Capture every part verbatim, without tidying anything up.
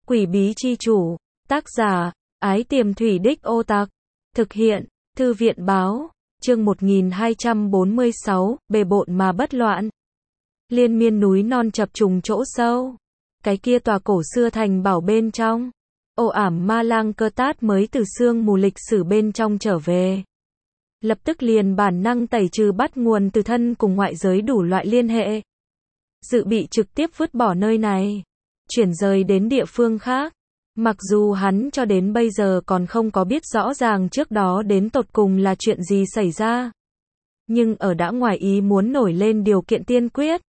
Quỷ bí chi chủ, tác giả, Ái Tiềm Thủy Đích Ô Tặc, thực hiện, Thư viện báo, chương một nghìn hai trăm bốn mươi sáu, bề bộn mà bất loạn. Liên miên núi non chập trùng chỗ sâu, cái kia tòa cổ xưa thành bảo bên trong, ồ ảm ma lang cơ tát mới từ sương mù lịch sử bên trong trở về. Lập tức liền bản năng tẩy trừ bắt nguồn từ thân cùng ngoại giới đủ loại liên hệ. Dự bị trực tiếp vứt bỏ nơi này, chuyển rời đến địa phương khác. Mặc dù hắn cho đến bây giờ còn không có biết rõ ràng trước đó đến tột cùng là chuyện gì xảy ra. Nhưng ở đã ngoài ý muốn nổi lên điều kiện tiên quyết.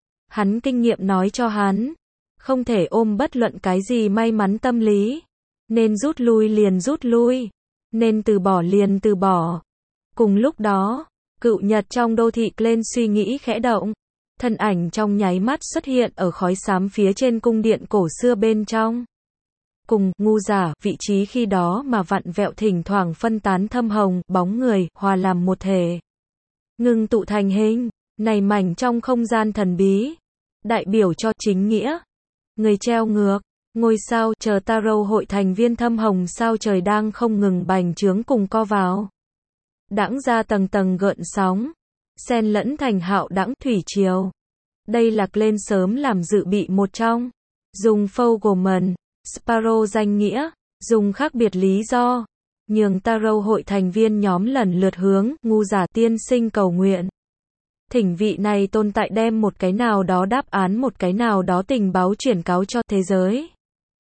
Hắn kinh nghiệm nói cho hắn, không thể ôm bất luận cái gì may mắn tâm lý. Nên rút lui liền rút lui, nên từ bỏ liền từ bỏ. Cùng lúc đó, cựu nhật trong đô thị lên suy nghĩ khẽ động. Thân ảnh trong nháy mắt xuất hiện ở khói xám phía trên cung điện cổ xưa bên trong. Cùng ngu giả, vị trí khi đó mà vặn vẹo thỉnh thoảng phân tán thâm hồng, bóng người, hòa làm một thể. Ngưng tụ thành hình, này mảnh trong không gian thần bí. Đại biểu cho chính nghĩa. Người treo ngược, ngôi sao, chờ tarot hội thành viên thâm hồng sao trời đang không ngừng bành trướng cùng co vào. Đãng ra tầng tầng gợn sóng. Xen lẫn thành hạo đãng thủy triều. Đây là lên sớm làm dự bị một trong. Dùng Fogelman, Sparrow danh nghĩa, dùng khác biệt lý do, nhường tarot hội thành viên nhóm lần lượt hướng ngu giả tiên sinh cầu nguyện. Thỉnh vị này tồn tại đem một cái nào đó đáp án một cái nào đó tình báo chuyển cáo cho thế giới.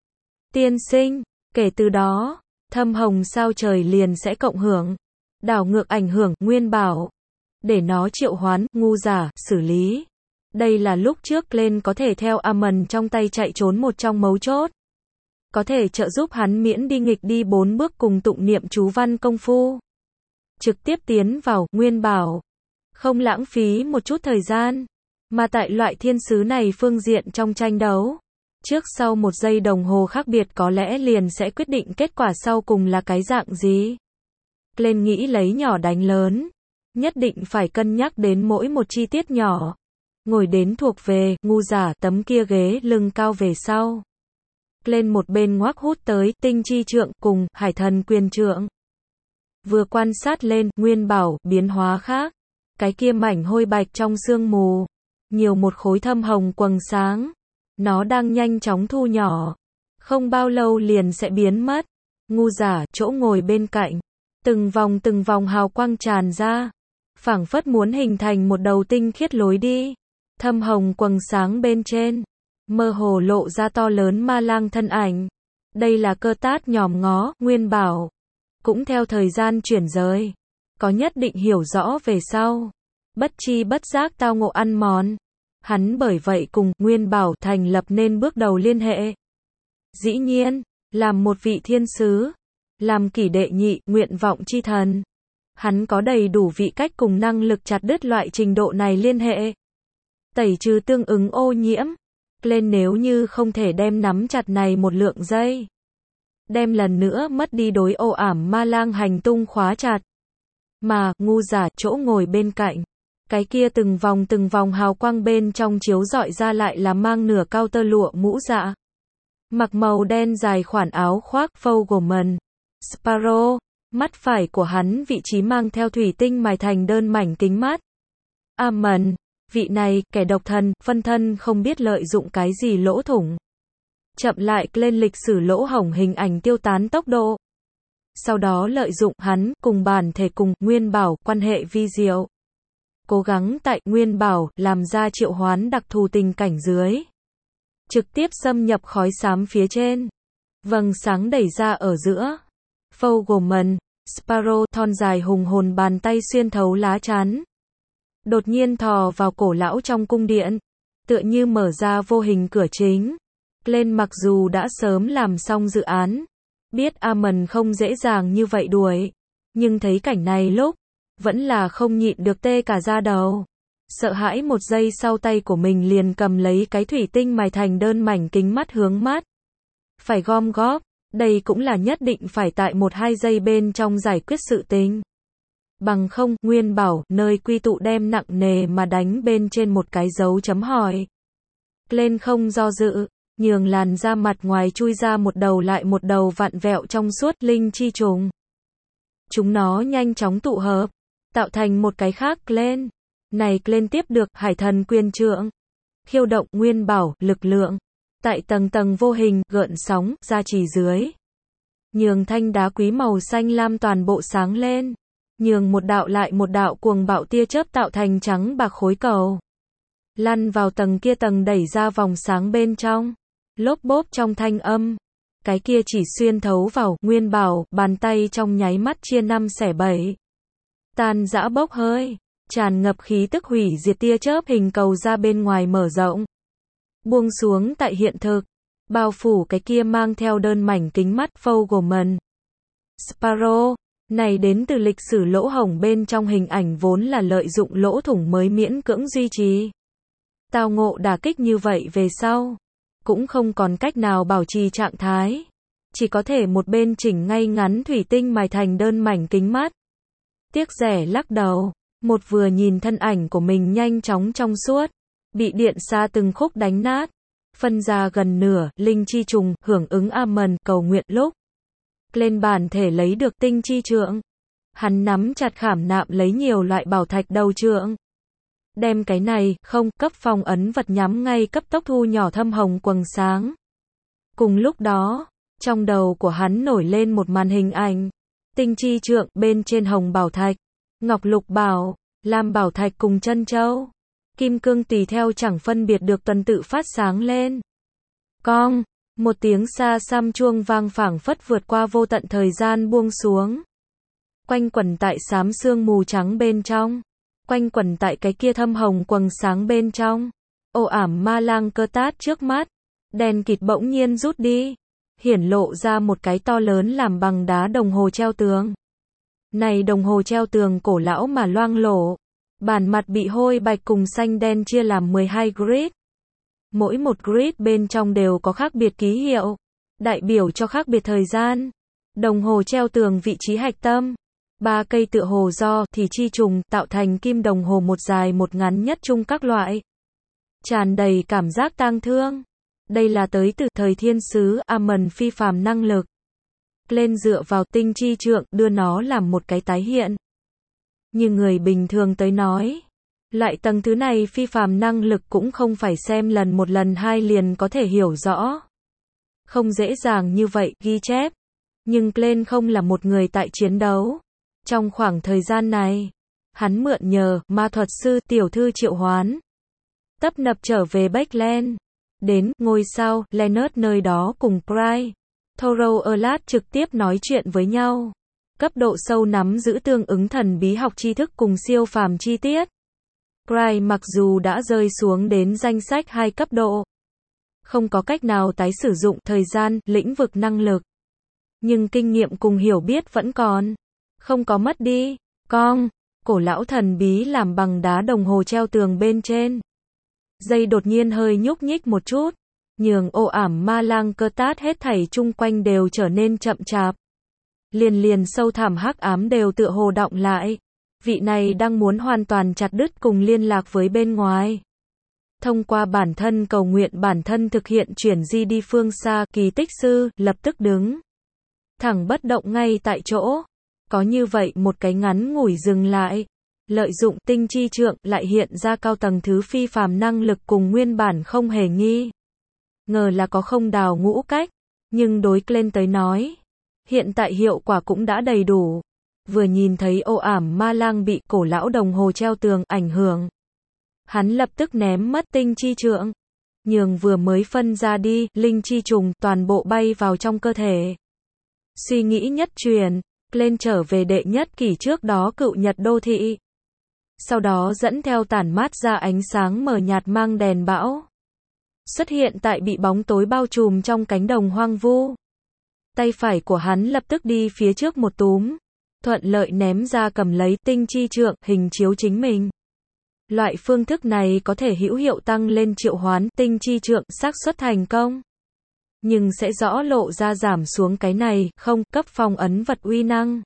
Tiên sinh, kể từ đó, thâm hồng sao trời liền sẽ cộng hưởng, đảo ngược ảnh hưởng nguyên bảo. Để nó triệu hoán, ngu giả, xử lý. Đây là lúc trước lên có thể theo Amon trong tay chạy trốn một trong mấu chốt. Có thể trợ giúp hắn miễn đi nghịch đi bốn bước cùng tụng niệm chú văn công phu. Trực tiếp tiến vào, nguyên bảo. Không lãng phí một chút thời gian. Mà tại loại thiên sứ này phương diện trong tranh đấu. Trước sau một giây đồng hồ khác biệt có lẽ liền sẽ quyết định kết quả sau cùng là cái dạng gì. Lên nghĩ lấy nhỏ đánh lớn. Nhất định phải cân nhắc đến mỗi một chi tiết nhỏ. Ngồi đến thuộc về, ngu giả, tấm kia ghế lưng cao về sau. Lên một bên ngoác hút tới, tinh chi trượng, cùng, hải thần quyền trượng. Vừa quan sát lên, nguyên bảo, biến hóa khác. Cái kia mảnh hôi bạch trong sương mù. Nhiều một khối thâm hồng quầng sáng. Nó đang nhanh chóng thu nhỏ. Không bao lâu liền sẽ biến mất. Ngu giả, chỗ ngồi bên cạnh. Từng vòng từng vòng hào quang tràn ra. Phảng phất muốn hình thành một đầu tinh khiết lối đi. Thâm hồng quầng sáng bên trên. Mơ hồ lộ ra to lớn ma lang thân ảnh. Đây là cơ tát nhòm ngó, nguyên bảo. Cũng theo thời gian chuyển rời. Có nhất định hiểu rõ về sau. Bất chi bất giác tao ngộ ăn mòn. Hắn bởi vậy cùng nguyên bảo thành lập nên bước đầu liên hệ. Dĩ nhiên, làm một vị thiên sứ. Làm kỷ đệ nhị, nguyện vọng chi thần. Hắn có đầy đủ vị cách cùng năng lực chặt đứt loại trình độ này liên hệ. Tẩy trừ tương ứng ô nhiễm. Lên nếu như không thể đem nắm chặt này một lượng dây. Đem lần nữa mất đi đối ô ảm ma lang hành tung khóa chặt. Mà, ngu giả, chỗ ngồi bên cạnh. Cái kia từng vòng từng vòng hào quang bên trong chiếu rọi ra lại là mang nửa cao tơ lụa mũ dạ. Mặc màu đen dài khoản áo khoác Fogelman. Sparrow. Mắt phải của hắn vị trí mang theo thủy tinh mài thành đơn mảnh kính mắt. Amon. Vị này, kẻ độc thân, phân thân không biết lợi dụng cái gì lỗ thủng. Chậm lại lên lịch sử lỗ hổng hình ảnh tiêu tán tốc độ. Sau đó lợi dụng hắn cùng bản thể cùng nguyên bảo quan hệ vi diệu. Cố gắng tại nguyên bảo làm ra triệu hoán đặc thù tình cảnh dưới. Trực tiếp xâm nhập khói xám phía trên. Vầng sáng đẩy ra ở giữa. Fogelman, Sparrow thon dài hùng hồn bàn tay xuyên thấu lá chắn. Đột nhiên thò vào cổ lão trong cung điện. Tựa như mở ra vô hình cửa chính. Lên mặc dù đã sớm làm xong dự án. Biết Amon không dễ dàng như vậy đuổi. Nhưng thấy cảnh này lúc. Vẫn là không nhịn được tê cả da đầu. Sợ hãi một giây sau tay của mình liền cầm lấy cái thủy tinh mài thành đơn mảnh kính mắt hướng mắt. Phải gom góp. Đây cũng là nhất định phải tại một hai giây bên trong giải quyết sự tình. Bằng không, nguyên bảo, nơi quy tụ đem nặng nề mà đánh bên trên một cái dấu chấm hỏi. Lên không do dự. nhường làn da mặt ngoài chui ra một đầu lại một đầu vặn vẹo trong suốt linh chi trùng. Chúng nó nhanh chóng tụ hợp, tạo thành một cái khác lên. Này lên tiếp được hải thần quyền trượng, khiêu động nguyên bảo, lực lượng. Tại tầng tầng vô hình, gợn sóng, gia trì dưới. Nhường thanh đá quý màu xanh lam toàn bộ sáng lên. Nhường một đạo lại một đạo cuồng bạo tia chớp tạo thành trắng bạc khối cầu. Lăn vào tầng kia tầng đẩy ra vòng sáng bên trong. Lốp bốp trong thanh âm. Cái kia chỉ xuyên thấu vào, nguyên bảo, bàn tay trong nháy mắt chia năm xẻ bảy. Tan rã bốc hơi. Tràn ngập khí tức hủy diệt tia chớp hình cầu ra bên ngoài mở rộng. Buông xuống tại hiện thực. Bao phủ cái kia mang theo đơn mảnh kính mắt Fogelman. Sparrow. Này đến từ lịch sử lỗ hổng bên trong hình ảnh vốn là lợi dụng lỗ thủng mới miễn cưỡng duy trì. Tao ngộ đả kích như vậy về sau. Cũng không còn cách nào bảo trì trạng thái. Chỉ có thể một bên chỉnh ngay ngắn thủy tinh mài thành đơn mảnh kính mắt. Tiếc rẻ lắc đầu. Một vừa nhìn thân ảnh của mình nhanh chóng trong suốt. Bị điện xa từng khúc đánh nát. Phân ra gần nửa, linh chi trùng, hưởng ứng Amen, cầu nguyện lúc. Lên bản thể lấy được tinh chi trượng. Hắn nắm chặt khảm nạm lấy nhiều loại bảo thạch đầu trượng. Đem cái này, không, cấp phong ấn vật nhắm ngay cấp tốc thu nhỏ thâm hồng quầng sáng. Cùng lúc đó, trong đầu của hắn nổi lên một màn hình ảnh. Tinh chi trượng, bên trên hồng bảo thạch, ngọc lục bảo, lam bảo thạch cùng chân châu. Kim cương tùy theo chẳng phân biệt được tuần tự phát sáng lên. Cong, một tiếng xa xăm chuông vang phảng phất vượt qua vô tận thời gian buông xuống. Quanh quẩn tại xám sương mù trắng bên trong. Quanh quẩn tại cái kia thâm hồng quầng sáng bên trong. Ồ ảm ma lang cơ tát trước mắt. Đèn kịt bỗng nhiên rút đi. Hiển lộ ra một cái to lớn làm bằng đá đồng hồ treo tường. Này đồng hồ treo tường cổ lão mà loang lổ. Bản mặt bị hôi bạch cùng xanh đen chia làm mười hai grid. Mỗi một grid bên trong đều có khác biệt ký hiệu, đại biểu cho khác biệt thời gian. Đồng hồ treo tường vị trí hạch tâm. Ba cây tựa hồ do thì chi trùng tạo thành kim đồng hồ một dài một ngắn nhất chung các loại. Tràn đầy cảm giác tang thương. Đây là tới từ thời thiên sứ Amen phi phàm năng lực. Lên dựa vào tinh chi trượng đưa nó làm một cái tái hiện. Như người bình thường tới nói, loại tầng thứ này phi phàm năng lực cũng không phải xem lần một lần hai liền có thể hiểu rõ. Không dễ dàng như vậy ghi chép. Nhưng Glenn không là một người tại chiến đấu. Trong khoảng thời gian này, hắn mượn nhờ ma thuật sư tiểu thư triệu hoán. Tấp nập trở về Backland. Đến ngôi sao Leonard nơi đó cùng Pride. Thorough Erlat trực tiếp nói chuyện với nhau. Cấp độ sâu nắm giữ tương ứng thần bí học tri thức cùng siêu phàm chi tiết. Pride mặc dù đã rơi xuống đến danh sách hai cấp độ. Không có cách nào tái sử dụng thời gian, lĩnh vực năng lực. Nhưng kinh nghiệm cùng hiểu biết vẫn còn. Không có mất đi. Cong, cổ lão thần bí làm bằng đá đồng hồ treo tường bên trên. Dây đột nhiên hơi nhúc nhích một chút. Nhường ồ ảm ma lang cơ tát hết thảy chung quanh đều trở nên chậm chạp. Liền liền sâu thẳm hắc ám đều tựa hồ động lại. Vị này đang muốn hoàn toàn chặt đứt cùng liên lạc với bên ngoài. Thông qua bản thân cầu nguyện bản thân thực hiện chuyển di đi phương xa, kỳ tích sư lập tức đứng thẳng bất động ngay tại chỗ. Có như vậy một cái ngắn ngủi dừng lại. Lợi dụng tinh chi trượng lại hiện ra cao tầng thứ phi phàm năng lực cùng nguyên bản không hề nghi. Ngờ là có không đào ngũ cách. Nhưng đối Glenn tới nói, hiện tại hiệu quả cũng đã đầy đủ. Vừa nhìn thấy ồ ảm ma lang bị cổ lão đồng hồ treo tường ảnh hưởng. Hắn lập tức ném mất tinh chi trượng. Nhường vừa mới phân ra đi, linh chi trùng toàn bộ bay vào trong cơ thể. Suy nghĩ nhất truyền, lên trở về đệ nhất kỷ trước đó cựu nhật đô thị. Sau đó dẫn theo tản mát ra ánh sáng mờ nhạt mang đèn bão. Xuất hiện tại bị bóng tối bao trùm trong cánh đồng hoang vu. Tay phải của hắn lập tức đi phía trước một túm. Thuận lợi ném ra cầm lấy tinh chi trượng, hình chiếu chính mình. Loại phương thức này có thể hữu hiệu tăng lên triệu hoán tinh chi trượng xác suất thành công. Nhưng sẽ rõ lộ ra giảm xuống cái này, không, cấp phong ấn vật uy năng.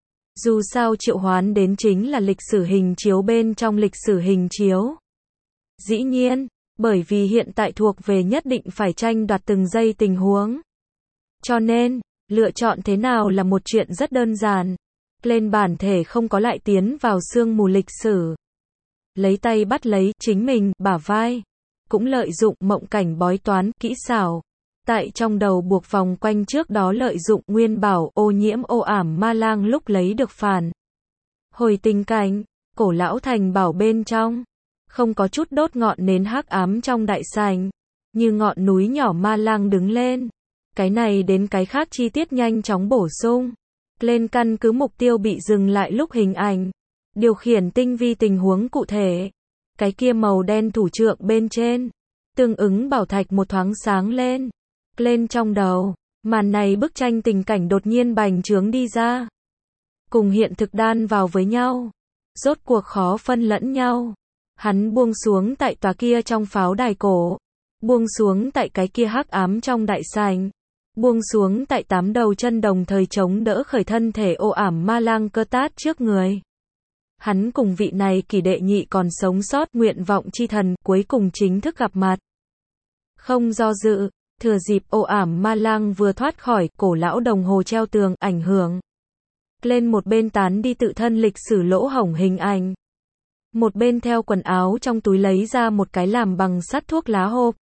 Dù sao triệu hoán đến chính là lịch sử hình chiếu bên trong lịch sử hình chiếu. Dĩ nhiên, Bởi vì hiện tại thuộc về nhất định phải tranh đoạt từng giây tình huống. Cho nên, lựa chọn thế nào là một chuyện rất đơn giản. Lên bản thể không có lại tiến vào sương mù lịch sử. Lấy tay bắt lấy chính mình, bả vai. Cũng lợi dụng mộng cảnh bói toán, kỹ xảo. Tại trong đầu buộc vòng quanh trước đó lợi dụng nguyên bảo ô nhiễm ô ảm ma lang lúc lấy được phản. Hồi tình cảnh, cổ lão thành bảo bên trong. Không có chút đốt ngọn nến hắc ám trong đại sảnh. Như ngọn núi nhỏ ma lang đứng lên. Cái này đến cái khác chi tiết nhanh chóng bổ sung. Lên căn cứ mục tiêu bị dừng lại lúc hình ảnh. Điều khiển tinh vi tình huống cụ thể. Cái kia màu đen thủ trượng bên trên. Tương ứng bảo thạch một thoáng sáng lên. Lên trong đầu. Màn này bức tranh tình cảnh đột nhiên bành trướng đi ra. Cùng hiện thực đan vào với nhau. Rốt cuộc khó phân lẫn nhau. Hắn buông xuống tại tòa kia trong pháo đài cổ. Buông xuống tại cái kia hắc ám trong đại sảnh. Buông xuống tại tám đầu chân đồng thời chống đỡ khởi thân thể ô ảm ma lang cơ tát trước người. Hắn cùng vị này kỳ đệ nhị còn sống sót nguyện vọng chi thần cuối cùng chính thức gặp mặt. Không do dự, thừa dịp ô ảm ma lang vừa thoát khỏi cổ lão đồng hồ treo tường ảnh hưởng. Lên một bên tán đi tự thân lịch sử lỗ hổng hình ảnh. Một bên theo quần áo trong túi lấy ra một cái làm bằng sắt thuốc lá hộp.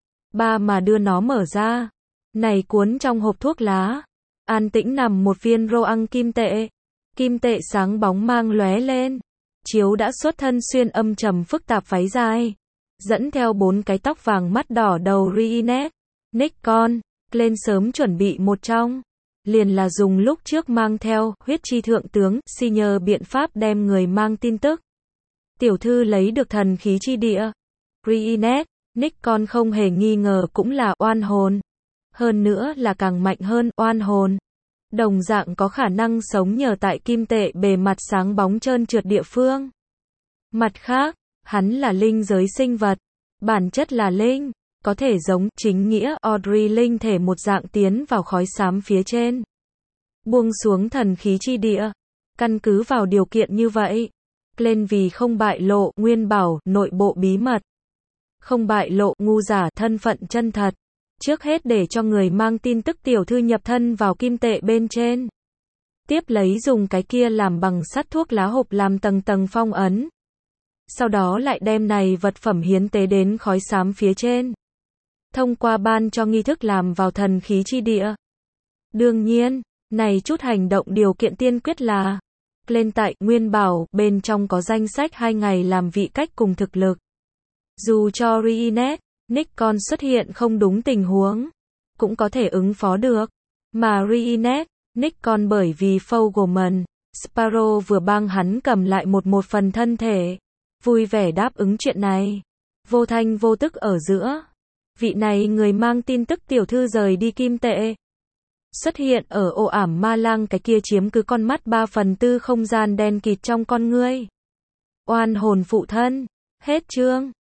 Ba mà đưa nó mở ra. Này cuốn trong hộp thuốc lá. An tĩnh nằm một viên rô ăn kim tệ. Kim tệ sáng bóng mang lóe lên. Chiếu đã xuất thân xuyên âm trầm phức tạp váy dài. Dẫn theo bốn cái tóc vàng mắt đỏ đầu Reenact. Nikon. Lên sớm chuẩn bị một trong. Liền là dùng lúc trước mang theo huyết chi thượng tướng si nhờ biện pháp đem người mang tin tức. Tiểu thư lấy được thần khí chi địa. Reenact. Nikon không hề nghi ngờ cũng là oan hồn. Hơn nữa là càng mạnh hơn oan hồn. Đồng dạng có khả năng sống nhờ tại kim tệ bề mặt sáng bóng trơn trượt địa phương. Mặt khác, hắn là linh giới sinh vật. Bản chất là linh. Có thể giống chính nghĩa Audrey linh thể một dạng tiến vào khói xám phía trên. Buông xuống thần khí chi địa. Căn cứ vào điều kiện như vậy. Lên vì không bại lộ nguyên bảo nội bộ bí mật. Không bại lộ ngu giả thân phận chân thật. Trước hết để cho người mang tin tức tiểu thư nhập thân vào kim tệ bên trên. Tiếp lấy dùng cái kia làm bằng sắt thuốc lá hộp làm tầng tầng phong ấn. Sau đó lại đem này vật phẩm hiến tế đến khói xám phía trên. Thông qua ban cho nghi thức làm vào thần khí chi địa. Đương nhiên, này chút hành động điều kiện tiên quyết là lên tại nguyên bảo bên trong có danh sách hai ngày làm vị cách cùng thực lực. Dù cho Reenact, Nikon xuất hiện không đúng tình huống, cũng có thể ứng phó được. Mà Reenact, Nikon bởi vì Fogelman, Sparrow vừa bang hắn cầm lại một một phần thân thể. Vui vẻ đáp ứng chuyện này. Vô thanh vô tức ở giữa. Vị này người mang tin tức tiểu thư rời đi kim tệ. Xuất hiện ở ô ảm ma lang cái kia chiếm cứ con mắt ba phần tư không gian đen kịt trong con ngươi. Oan hồn phụ thân. Hết chương.